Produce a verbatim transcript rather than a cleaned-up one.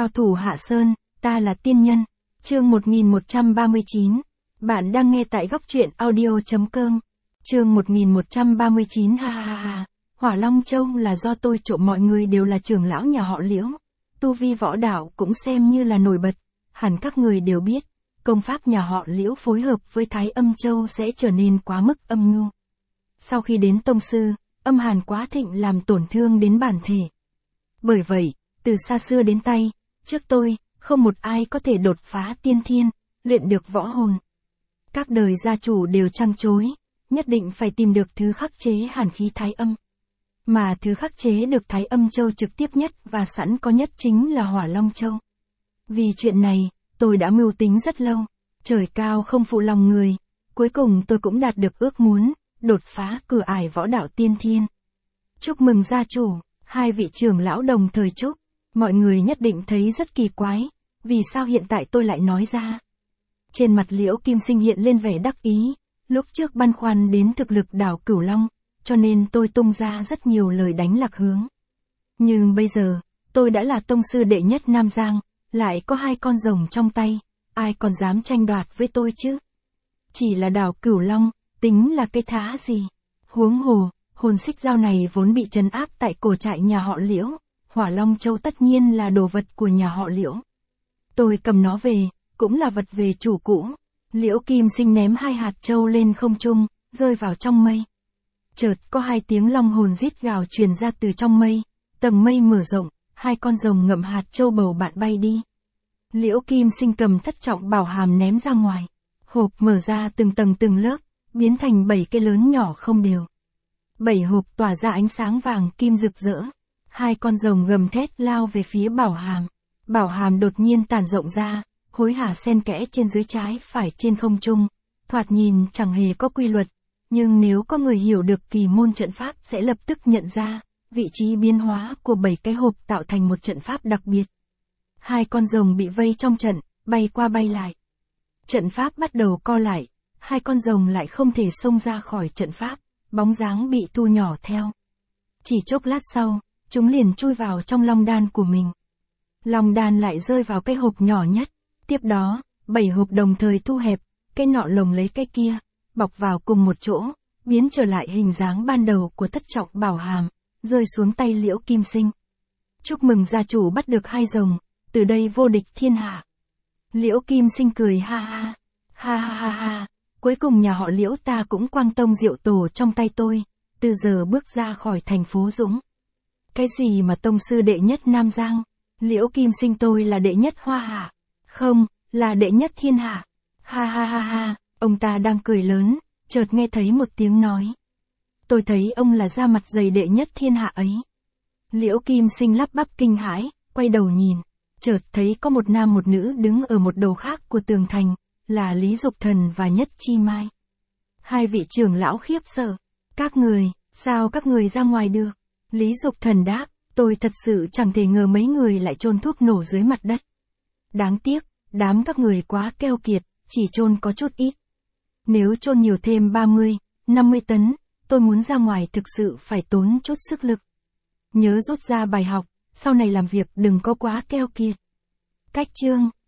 Cao thủ Hạ Sơn, ta là tiên nhân. Chương một nghìn một trăm ba mươi chín. Bạn đang nghe tại góc truyện audio.com. Chương một nghìn một trăm ba mươi chín. Ha ha ha. Hỏa Long Châu là do tôi trộm, mọi người đều là trưởng lão nhà họ Liễu. Tu vi võ đạo cũng xem như là nổi bật. Hẳn các người đều biết, công pháp nhà họ Liễu phối hợp với Thái Âm Châu sẽ trở nên quá mức âm nhu. Sau khi đến tông sư, âm hàn quá thịnh làm tổn thương đến bản thể. Bởi vậy, từ xa xưa đến tay, trước tôi, không một ai có thể đột phá tiên thiên, luyện được võ hồn. Các đời gia chủ đều trăng chối, nhất định phải tìm được thứ khắc chế hàn khí Thái Âm. Mà thứ khắc chế được Thái Âm Châu trực tiếp nhất và sẵn có nhất chính là Hỏa Long Châu. Vì chuyện này, tôi đã mưu tính rất lâu, trời cao không phụ lòng người, cuối cùng tôi cũng đạt được ước muốn, đột phá cửa ải võ đạo tiên thiên. Chúc mừng gia chủ, hai vị trưởng lão đồng thời chúc, mọi người nhất định thấy rất kỳ quái, vì sao hiện tại tôi lại nói ra. Trên mặt Liễu Kim Sinh hiện lên vẻ đắc ý, lúc trước băn khoăn đến thực lực đảo Cửu Long, cho nên tôi tung ra rất nhiều lời đánh lạc hướng. Nhưng bây giờ, tôi đã là tông sư đệ nhất Nam Giang, lại có hai con rồng trong tay, ai còn dám tranh đoạt với tôi chứ? Chỉ là đảo Cửu Long, tính là cái thá gì? Huống hồ, hồn xích dao này vốn bị trấn áp tại cổ trại nhà họ Liễu, Hỏa Long Châu tất nhiên là đồ vật của nhà họ Liễu. Tôi cầm nó về, cũng là vật về chủ cũ. Liễu Kim Sinh ném hai hạt châu lên không trung, rơi vào trong mây. Chợt có hai tiếng long hồn rít gào truyền ra từ trong mây, tầng mây mở rộng, hai con rồng ngậm hạt châu bầu bạn bay đi. Liễu Kim Sinh cầm thất trọng bảo hàm ném ra ngoài. Hộp mở ra từng tầng từng lớp, biến thành bảy cái lớn nhỏ không đều. Bảy hộp tỏa ra ánh sáng vàng kim rực rỡ. Hai con rồng gầm thét lao về phía bảo hàm. Bảo hàm đột nhiên tản rộng ra, hối hả xen kẽ trên dưới trái phải trên không trung. Thoạt nhìn chẳng hề có quy luật, nhưng nếu có người hiểu được kỳ môn trận pháp sẽ lập tức nhận ra, vị trí biến hóa của bảy cái hộp tạo thành một trận pháp đặc biệt. Hai con rồng bị vây trong trận, bay qua bay lại. Trận pháp bắt đầu co lại, hai con rồng lại không thể xông ra khỏi trận pháp, bóng dáng bị thu nhỏ theo. Chỉ chốc lát sau, chúng liền chui vào trong long đan của mình. Long đan lại rơi vào cái hộp nhỏ nhất, tiếp đó, bảy hộp đồng thời thu hẹp, cái nọ lồng lấy cái kia, bọc vào cùng một chỗ, biến trở lại hình dáng ban đầu của thất trọng bảo hàm, rơi xuống tay Liễu Kim Sinh. Chúc mừng gia chủ bắt được hai rồng, từ đây vô địch thiên hạ. Liễu Kim Sinh cười ha ha, ha ha ha ha, cuối cùng nhà họ Liễu ta cũng quang tông diệu tổ trong tay tôi, từ giờ bước ra khỏi thành phố Dũng. Cái gì mà tông sư đệ nhất Nam Giang, Liễu Kim Sinh tôi là đệ nhất Hoa Hạ, không, là đệ nhất thiên hạ. Ha ha ha ha, ông ta đang cười lớn, chợt nghe thấy một tiếng nói. Tôi thấy ông là da mặt dày đệ nhất thiên hạ ấy. Liễu Kim Sinh lắp bắp kinh hãi, quay đầu nhìn, chợt thấy có một nam một nữ đứng ở một đầu khác của tường thành, là Lý Dục Thần và Nhất Chi Mai. Hai vị trưởng lão khiếp sợ, các người, sao các người ra ngoài được? Lý Dục Thần đáp, tôi thật sự chẳng thể ngờ mấy người lại chôn thuốc nổ dưới mặt đất. Đáng tiếc, đám các người quá keo kiệt, chỉ chôn có chút ít. Nếu chôn nhiều thêm ba mươi, năm mươi tấn, tôi muốn ra ngoài thực sự phải tốn chút sức lực. Nhớ rút ra bài học, sau này làm việc đừng có quá keo kiệt. Cách chương